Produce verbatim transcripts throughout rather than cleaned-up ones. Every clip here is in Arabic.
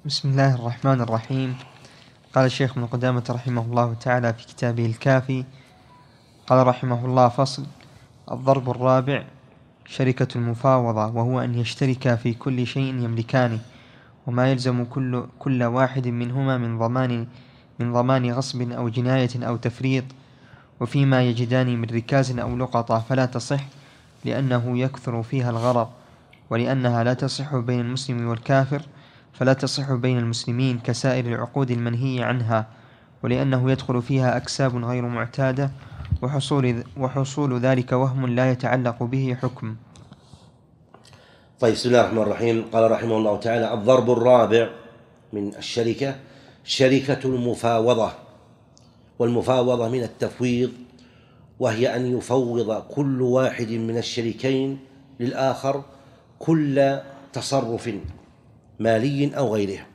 بسم الله الرحمن الرحيم. قال الشيخ ابن قدامة رحمه الله تعالى في كتابه الكافي، قال رحمه الله: فصل. الضرب الرابع شركة المفاوضة، وهو أن يشترك في كل شيء يملكانه، وما يلزم كل, كل واحد منهما من ضمان من ضمان غصب أو جناية أو تفريط، وفيما يجدان من ركاز أو لقطة فلا تصح، لأنه يكثر فيها الغرر، ولأنها لا تصح بين المسلم والكافر، فلا تصح بين المسلمين كسائر العقود المنهي عنها، ولأنه يدخل فيها أكساب غير معتادة، وحصول, وحصول ذلك وهم لا يتعلق به حكم. طيب، بسم الله الرحمن الرحيم. قال رحمه الله تعالى: الضرب الرابع من الشركة شركة المفاوضة، والمفاوضة من التفويض، وهي أن يفوض كل واحد من الشريكين للآخر كل تصرف مالي أو غيره.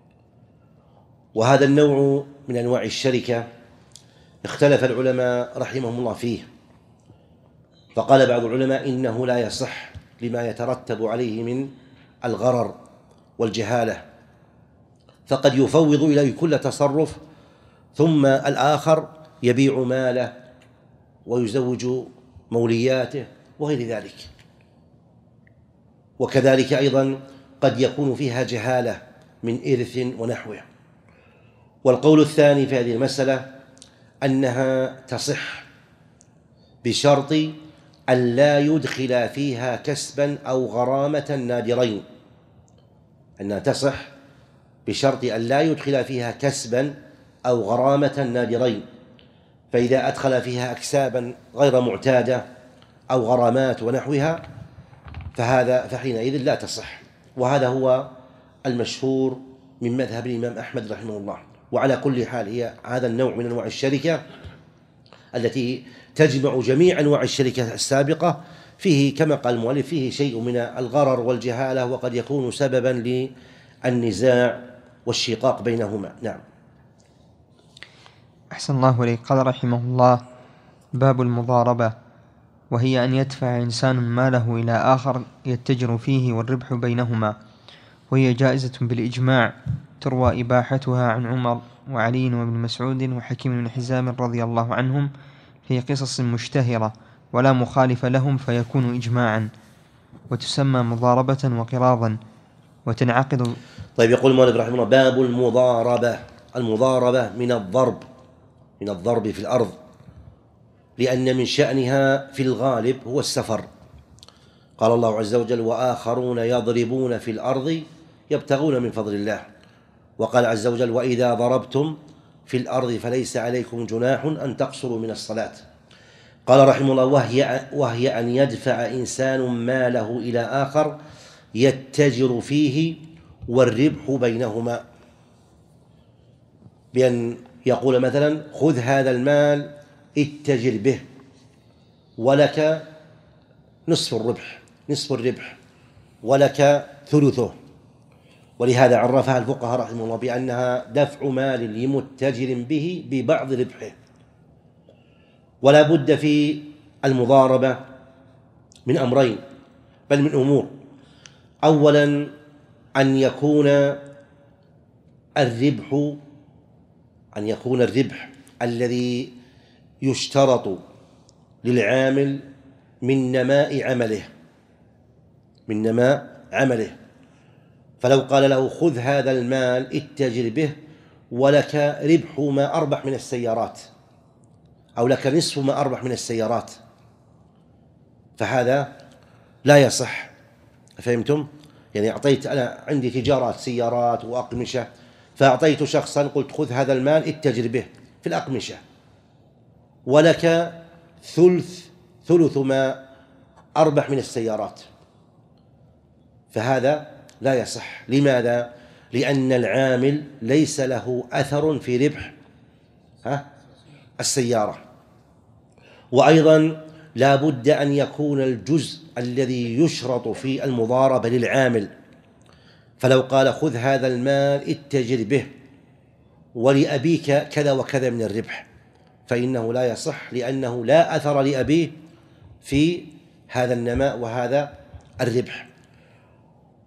وهذا النوع من أنواع الشركة اختلف العلماء رحمهم الله فيه، فقال بعض العلماء إنه لا يصح لما يترتب عليه من الغرر والجهالة، فقد يفوض إليه كل تصرف ثم الآخر يبيع ماله ويزوج مولياته وغير ذلك. وكذلك أيضا قد يكون فيها جهالة من إرث ونحوه. والقول الثاني في هذه المسألة أنها تصح بشرط أن لا يدخل فيها كسبا أو غرامة نادرين، أنها تصح بشرط أن لا يدخل فيها كسبا أو غرامة نادرين، فإذا أدخل فيها أكسابا غير معتادة أو غرامات ونحوها فهذا فحينئذ لا تصح. وهذا هو المشهور من مذهب الإمام أحمد رحمه الله. وعلى كل حال هي هذا النوع من أنواع الشركة التي تجمع جميع أنواع الشركة السابقة، فيه كما قال المؤلف فيه شيء من الغرر والجهالة، وقد يكون سببا للنزاع والشقاق بينهما. نعم. أحسن الله إليك. قال رحمه الله: باب المضاربة، وهي أن يدفع إنسان ماله إلى آخر يتجر فيه والربح بينهما، وهي جائزة بالإجماع، تروى إباحتها عن عمر وعلي وابن مسعود وحكيم بن حزام رضي الله عنهم في قصص مشتهرة، ولا مخالف لهم فيكون إجماعا، وتسمى مضاربة وقراضا، وتنعقد. طيب، يقول المؤلف رحمه الله: باب المضاربة. المضاربة من الضرب من الضرب في الأرض، لأن من شأنها في الغالب هو السفر. قال الله عز وجل: وآخرون يضربون في الأرض يبتغون من فضل الله. وقال عز وجل: وإذا ضربتم في الأرض فليس عليكم جناح أن تقصروا من الصلاة. قال رحمه الله: وهي, وهي أن يدفع إنسان ماله إلى آخر يتجر فيه والربح بينهما، بأن يقول مثلا: خذ هذا المال اتجر به ولك نصف الربح نصف الربح ولك ثلثه. ولهذا عرفها الفقهاء رحمه الله بأنها دفع مال لمتجر به ببعض ربحه. ولا بد في المضاربة من أمرين، بل من أمور. أولا أن يكون الربح أن يكون الربح الذي يشترط للعامل من نماء عمله من نماء عمله فلو قال له: خذ هذا المال اتجر به ولك ربح ما أربح من السيارات، أو لك نصف ما أربح من السيارات، فهذا لا يصح. فهمتم؟ يعني أعطيت أنا عندي تجارات سيارات وأقمشة، فأعطيت شخصا قلت: خذ هذا المال اتجر به في الأقمشة ولك ثلث ثلث ما أربح من السيارات، فهذا لا يصح. لماذا؟ لأن العامل ليس له أثر في ربح ها السيارة. وأيضا لا بد أن يكون الجزء الذي يشرط في المضاربة للعامل، فلو قال: خذ هذا المال اتجر به ولأبيك كذا وكذا من الربح، فإنه لا يصح، لأنه لا أثر لأبيه في هذا النماء وهذا الربح.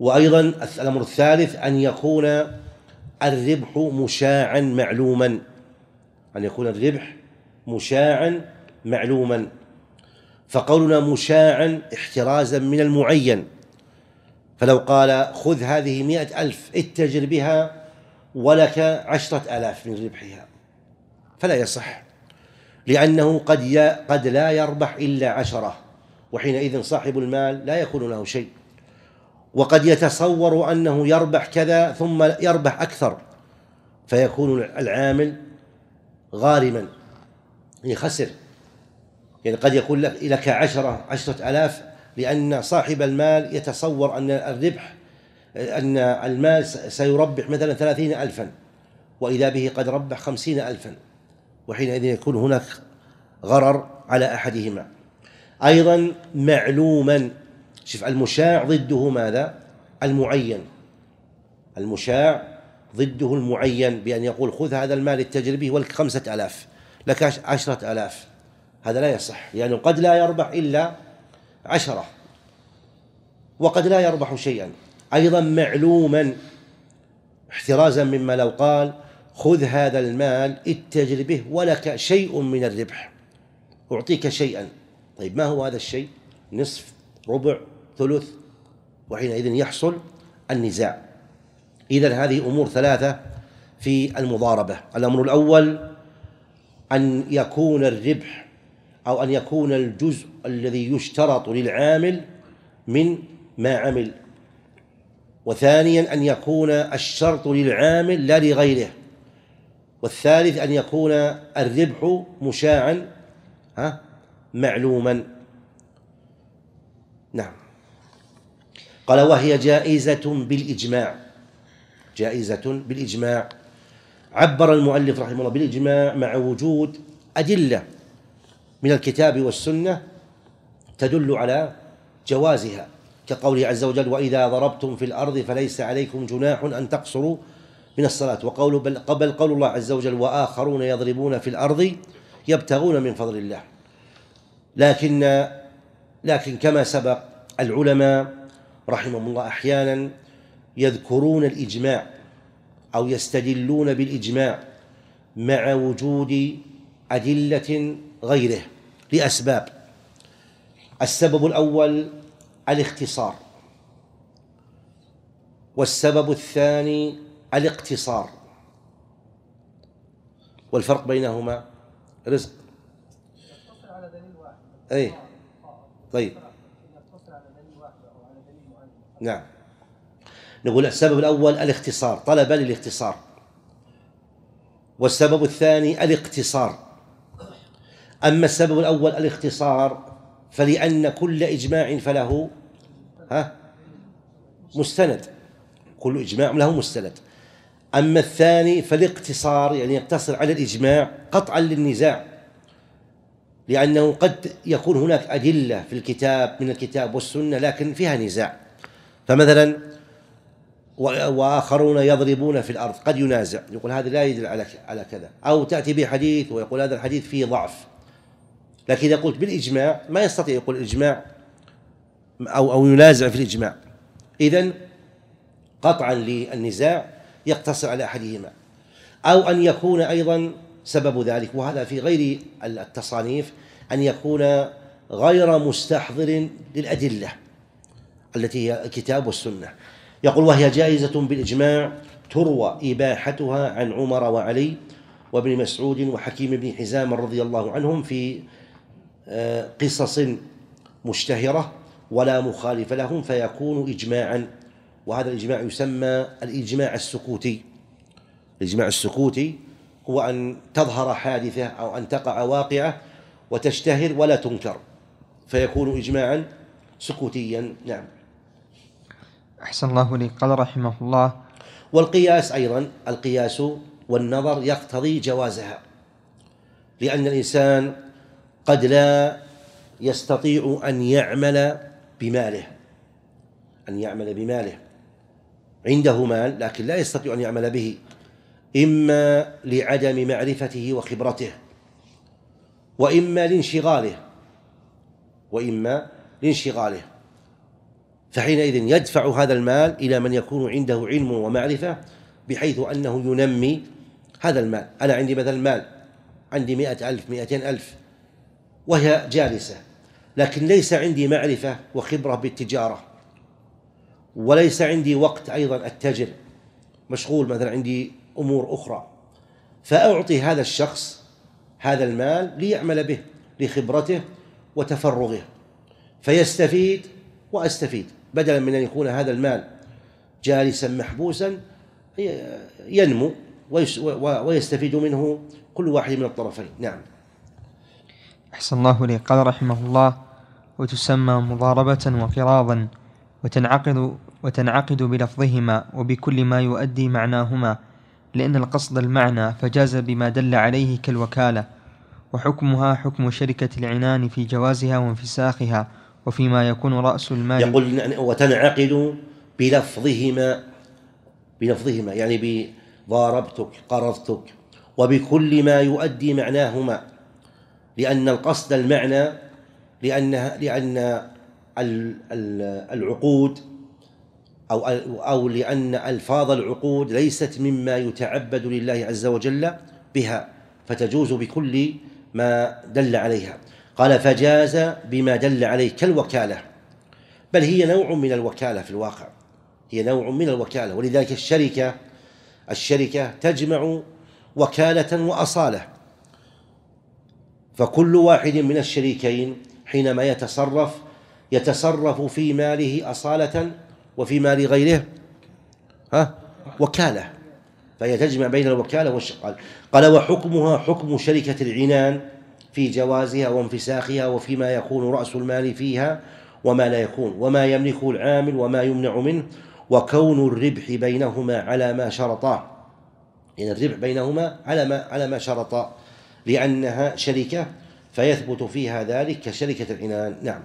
وأيضا الأمر الثالث أن يكون الربح مشاعا معلوما، أن يكون الربح مشاعا معلوما. فقولنا مشاعا احترازا من المعين، فلو قال خذ هذه مئة ألف اتجر بها ولك عشرة آلاف من ربحها فلا يصح، لأنه قد قد لا يربح إلا عشرة، وحينئذ صاحب المال لا يكون له شيء، وقد يتصور أنه يربح كذا ثم يربح أكثر، فيكون العامل غارما يخسر. يعني قد يكون لك عشرة عشرة آلاف، لأن صاحب المال يتصور أن الربح أن المال سيربح مثلا ثلاثين ألفا، وإذا به قد ربح خمسين ألفا، وحينئذ يكون هناك غرر على أحدهما. أيضا معلوما، شوف المشاع ضده ماذا؟ المعين. المشاع ضده المعين، بأن يقول خذ هذا المال اتجر به ولك خمسة آلاف لك عشرة آلاف، هذا لا يصح، لأنه يعني قد لا يربح إلا عشرة وقد لا يربح شيئا. أيضا معلوما احترازا مما لو قال خذ هذا المال اتجر به ولك شيء من الربح، أعطيك شيئا. طيب ما هو هذا الشيء؟ نصف، ربع، ثلث، وحينئذ يحصل النزاع. إذن هذه أمور ثلاثة في المضاربة. الأمر الأول أن يكون الربح أو أن يكون الجزء الذي يشترط للعامل من ما عمل، وثانيا أن يكون الشرط للعامل لا لغيره، والثالث أن يكون الربح مشاعا ها معلوما. نعم. قال وهي جائزة بالإجماع، جائزة بالإجماع. عبر المؤلف رحمه الله بالإجماع مع وجود أدلة من الكتاب والسنة تدل على جوازها، كقوله عز وجل وإذا ضربتم في الأرض فليس عليكم جناح أن تقصروا من الصلاة، وقول بل قبل قول الله عز وجل وآخرون يضربون في الأرض يبتغون من فضل الله. لكن لكن كما سبق العلماء رحمهم الله أحيانا يذكرون الإجماع أو يستدلون بالإجماع مع وجود أدلة غيره لأسباب. السبب الأول الاختصار، والسبب الثاني الاقتصار، والفرق بينهما رزق. أي طيب نعم. نقول السبب الأول الاختصار، طلب للاختصار، والسبب الثاني الاقتصار. أما السبب الأول الاختصار فلأن كل إجماع فله ها مستند، كل إجماع له مستند. أما الثاني فالاقتصار يعني يقتصر على الإجماع قطعا للنزاع، لأنه قد يكون هناك أدلة في الكتاب من الكتاب والسنة لكن فيها نزاع. فمثلا وآخرون يضربون في الأرض قد ينازع، يقول هذا لا يدل على على كذا، أو تأتي بحديث ويقول هذا الحديث فيه ضعف، لكن إذا قلت بالإجماع ما يستطيع يقول الإجماع أو أو ينازع في الإجماع. إذن قطعا للنزاع يقتصر على أحدهما، أو أن يكون أيضا سبب ذلك، وهذا في غير التصانيف، أن يكون غير مستحضر للأدلة التي هي الكتاب والسنة. يقول وهي جائزة بالإجماع تروى إباحتها عن عمر وعلي وابن مسعود وحكيم بن حزام رضي الله عنهم في قصص مشتهرة ولا مخالف لهم فيكون إجماعا. وهذا الإجماع يسمى الإجماع السكوتي. الإجماع السكوتي هو أن تظهر حادثة أو أن تقع واقعة وتشتهر ولا تنكر فيكون إجماعا سكوتيا. نعم. أحسن الله لي. قال رحمه الله والقياس أيضا، القياس والنظر يقتضي جوازها، لأن الإنسان قد لا يستطيع أن يعمل بماله، أن يعمل بماله، عنده مال لكن لا يستطيع أن يعمل به، إما لعدم معرفته وخبرته، وإما لانشغاله وإما لانشغاله فحينئذ يدفع هذا المال إلى من يكون عنده علم ومعرفة بحيث أنه ينمي هذا المال. أنا عندي مثلا مال، عندي مئة ألف مئتين ألف وهي جالسة، لكن ليس عندي معرفة وخبرة بالتجارة، وليس عندي وقت أيضا أتجر، مشغول مثلا عندي أمور أخرى، فأعطي هذا الشخص هذا المال ليعمل به لخبرته وتفرغه، فيستفيد وأستفيد، بدلا من أن يكون هذا المال جالسا محبوسا ينمو ويستفيد منه كل واحد من الطرفين. نعم. أحسن الله إليك. قال رحمه الله: وتسمى مضاربة وقراضا، وتنعقد, وتنعقد بلفظهما وبكل ما يؤدي معناهما، لأن القصد المعنى فجاز بما دل عليه كالوكالة، وحكمها حكم شركة العنان في جوازها وانفساخها وفيما يكون رأس المال. يقول وتنعقد بلفظهما، بلفظهما يعني بضاربتك قرضتك وبكل ما يؤدي معناهما، لأن القصد المعنى لأنها لأن العقود أو أو لأن ألفاظ العقود ليست مما يتعبد لله عز وجل بها، فتجوز بكل ما دل عليها. قال: فجاز بما دل عليه كالوكالة، بل هي نوع من الوكالة، في الواقع هي نوع من الوكالة، ولذلك الشركة الشركة تجمع وكالة وأصالة، فكل واحد من الشريكين حينما يتصرف يتصرف في ماله أصالة وفي مال غيره ها وكالة، فهي تجمع بين الوكالة والشغال. قال: وحكمها حكم شركة العنان في جوازها وانفساخها وفيما يكون رأس المال فيها وما لا يكون، وما يملكه العامل وما يمنع منه، وكون الربح بينهما على ما شرطا، يعني الربح بينهما على ما على ما شرطا، لأنها شركة فيثبت فيها ذلك كشركة العنان. نعم.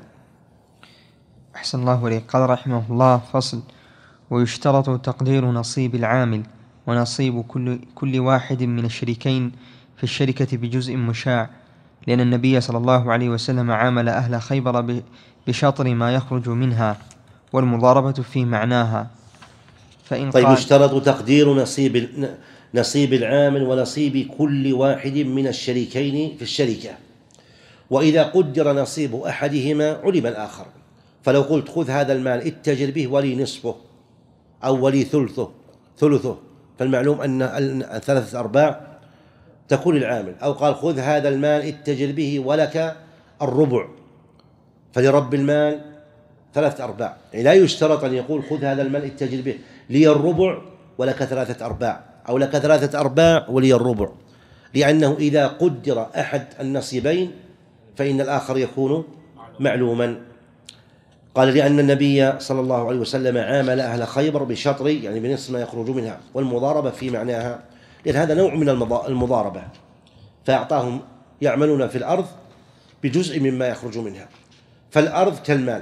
أحسن الله إليك. قال رحمه الله: فصل: ويشترط تقدير نصيب العامل ونصيب كل, كل واحد من الشريكين في الشركة بجزء مشاع، لأن النبي صلى الله عليه وسلم عامل أهل خيبر بشطر ما يخرج منها، والمضاربة في معناها. فإن طيب يشترط تقدير نصيب نصيب العامل ونصيب كل واحد من الشريكين في الشركة، وإذا قدر نصيب أحدهما علم الآخر، فلو قلت خذ هذا المال اتجر به ولي نصفه أو ولي ثلثه ثلثه فالمعلوم أن ثلاثة أرباع تكون العامل، أو قال خذ هذا المال اتجر به ولك الربع، فلرب المال ثلاثة أرباع، يعني لا يشترط أن يقول خذ هذا المال اتجر به لي الربع ولك ثلاثة أرباع، أو لك ثلاثة أرباع ولي الربع، لأنه إذا قدر أحد النصيبين فإن الآخر يكون معلوما. قال: لأن النبي صلى الله عليه وسلم عامل أهل خيبر بشطر، يعني بنصف ما يخرج منها، والمضاربة في معناها، لأن هذا نوع من المضاربة، فأعطاهم يعملون في الأرض بجزء مما يخرج منها، فالأرض كالمال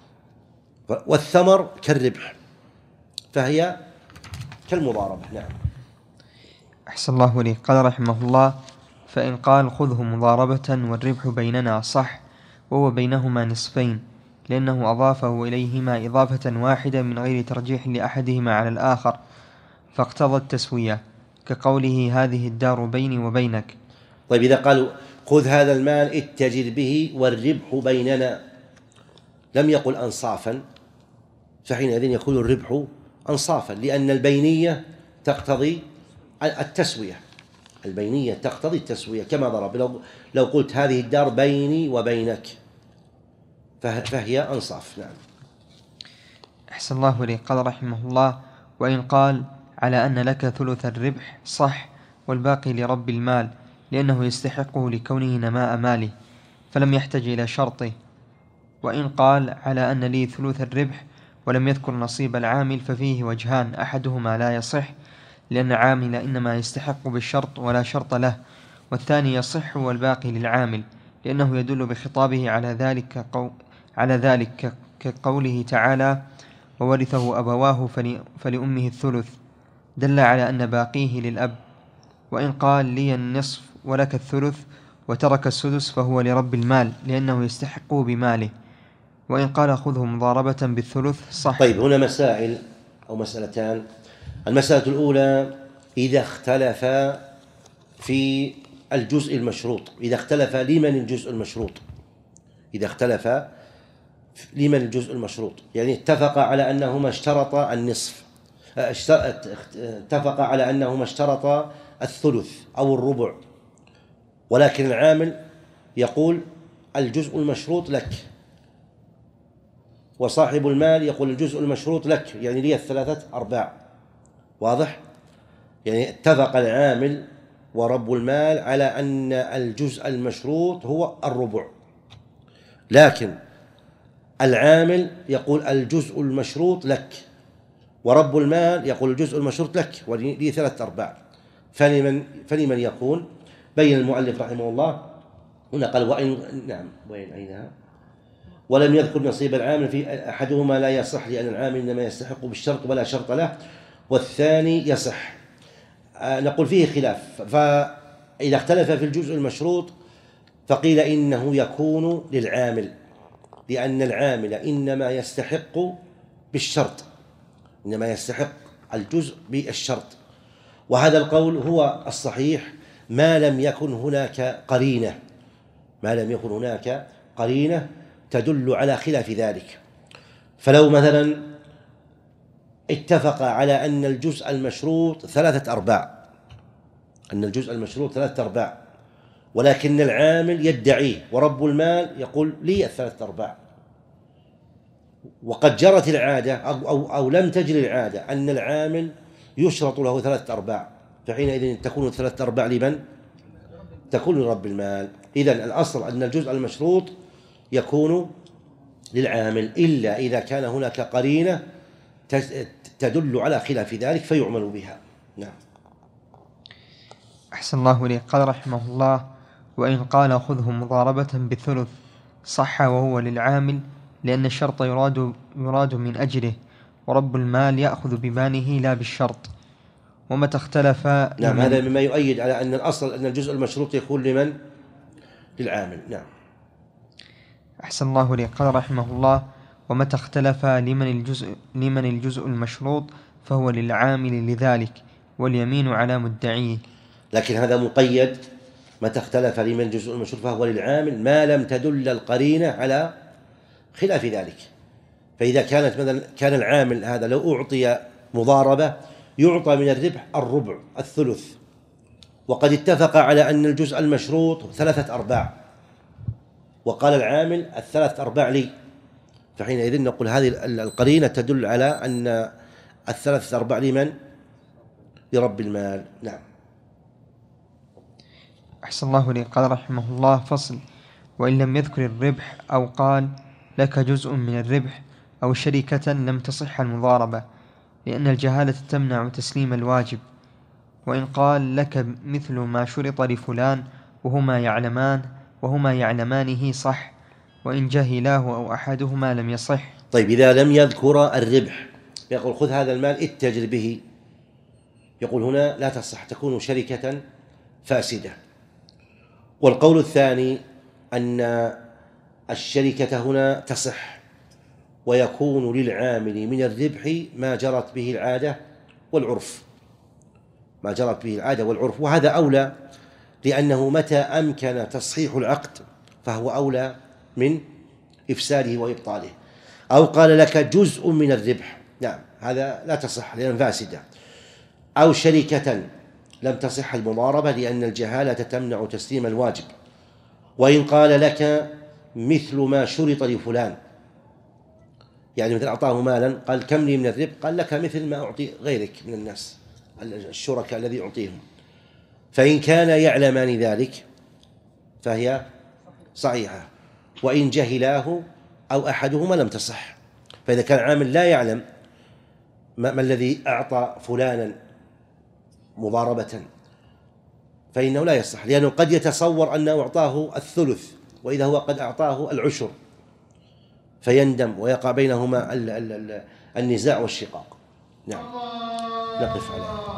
والثمر كالربح، فهي كالمضاربة. نعم. أحسن الله إليك. قال رحمه الله: فإن قال خذه مضاربة والربح بيننا صح، وهو بينهما نصفين، لأنه أضافه إليهما إضافة واحدة من غير ترجيح لأحدهما على الآخر، فاقتضى التسوية، كقوله هذه الدار بيني وبينك. طيب إذا قالوا خذ هذا المال اتجر به والربح بيننا، لم يقل أنصافا، فحينئذ يكون الربح أنصافا، لأن البينية تقتضي التسوية، البينية تقتضي التسوية، كما ضرب لو, لو قلت هذه الدار بيني وبينك فهي أنصاف. نعم. أحسن الله إليك. قال رحمه الله: وإن قال على أن لك ثلث الربح صح، والباقي لرب المال، لأنه يستحقه لكونه نماء ماله، فلم يحتج إلى شرطه. وإن قال على أن لي ثلث الربح ولم يذكر نصيب العامل، ففيه وجهان: أحدهما لا يصح، لأن العامل إنما يستحق بالشرط ولا شرط له، والثاني يصح والباقي للعامل، لأنه يدل بخطابه على ذلك قو على ذلك كقوله تعالى: وورثه أبواه فلأمه الثلث، دل على أن باقيه للأب. وإن قال لي النصف ولك الثلث وترك السدس، فهو لرب المال، لأنه يستحقه بماله، وإن قال خذه مضاربة بالثلث صح. طيب هنا مسائل أو مسألتان. المسألة الأولى إذا اختلف في الجزء المشروط، إذا اختلف لمن الجزء المشروط، إذا اختلف لمن الجزء المشروط، يعني اتفق على أنهما اشترطا النصف، اتفق على أنهما اشترطا الثلث أو الربع، ولكن العامل يقول الجزء المشروط لك، وصاحب المال يقول الجزء المشروط لك، يعني لي الثلاثة أرباع. واضح؟ يعني اتفق العامل ورب المال على أن الجزء المشروط هو الربع، لكن العامل يقول الجزء المشروط لك، ورب المال يقول الجزء المشروط لك ولي ثلاثة أرباع. فلمن فلمن يكون؟ بين المؤلف رحمه الله هنا قال وإن نعم وين أينها ولم يذكر نصيب العامل في أحدهما لا يصح لأن العامل إنما يستحق بالشرط ولا شرط له، والثاني يصح. آه نقول فيه خلاف، فإذا اختلف في الجزء المشروط فقيل إنه يكون للعامل، لأن العامل إنما يستحق بالشرط، إنما يستحق الجزء بالشرط، وهذا القول هو الصحيح ما لم يكن هناك قرينة، ما لم يكن هناك قرينة تدل على خلاف ذلك. فلو مثلا اتفق على أن الجزء المشروط ثلاثة أرباع، أن الجزء المشروط ثلاثة أرباع، ولكن العامل يدعيه ورب المال يقول لي الثلاثة أرباع، وقد جرت العادة أو, أو, أو لم تجري العادة أن العامل يشرط له ثلاثة أرباع، فحينئذ تكون الثلاثة أرباع لمن؟ تكون لرب المال. إذن الأصل أن الجزء المشروط يكون للعامل، إلا إذا كان هناك قرينة تدل على خلاف ذلك فيعمل بها. نعم. أحسن الله إليك. قال رحمه الله وإن قال خذه مضاربة بالثلث صح وهو للعامل، لأن الشرط يراد, يراد من أجله، ورب المال يأخذ بماله لا بالشرط. ومتى اختلف نعم هذا مما يؤيد على أن الأصل أن الجزء المشروط يكون لمن؟ للعامل. نعم. أحسن الله إليك. قال رحمه الله ومتى اختلف لمن الجزء, لمن الجزء المشروط فهو للعامل لذلك، واليمين على مدعيه. لكن هذا مقيد، متى اختلف لمن الجزء المشروط فهو للعامل ما لم تدل القرينة على خلاف ذلك. فإذا كانت مثلا كان العامل هذا لو أعطي مضاربة يعطى من الربح الربع الثلث، وقد اتفق على أن الجزء المشروط ثلاثة أرباع، وقال العامل الثلاث أرباع لي، فحينئذ نقول هذه القرينة تدل على أن الثلاث أرباع لمن؟ لرب المال. نعم. أحسن الله إليك. قال رحمه الله فصل وإن لم يذكر الربح أو قال لك جزء من الربح أو شركة لم تصح المضاربة، لأن الجهالة تمنع تسليم الواجب. وإن قال لك مثل ما شرط لفلان وهما يعلمان وهما يعلمانه صح، وإن جهلاه أو أحدهما لم يصح. طيب إذا لم يذكر الربح يقول خذ هذا المال اتجر به، يقول هنا لا تصح، تكون شركة فاسدة. والقول الثاني أن الشركة هنا تصح، ويكون للعامل من الربح ما جرت به العادة والعرف، ما جرت به العادة والعرف، وهذا أولى، لأنه متى أمكن تصحيح العقد فهو أولى من إفساده وإبطاله. أو قال لك جزء من الربح، نعم هذا لا تصح لأن فاسدة. أو شركة لم تصح المضاربة لأن الجهالة تمنع تسليم الواجب. وإن قال لك مثل ما شرط لفلان، يعني مثل أعطاه مالا قال كم لي من الربح، قال لك مثل ما أعطي غيرك من الناس الشركاء الذي أعطيهم، فإن كان يعلمان ذلك فهي صحيحة، وإن جهلاه أو أحدهما لم تصح. فإذا كان عامل لا يعلم ما, ما الذي أعطى فلانا مضاربة فإنه لا يصح، لأنه قد يتصور أنه أعطاه الثلث وإذا هو قد أعطاه العشر، فيندم ويقع بينهما النزاع والشقاق. نعم. نقف على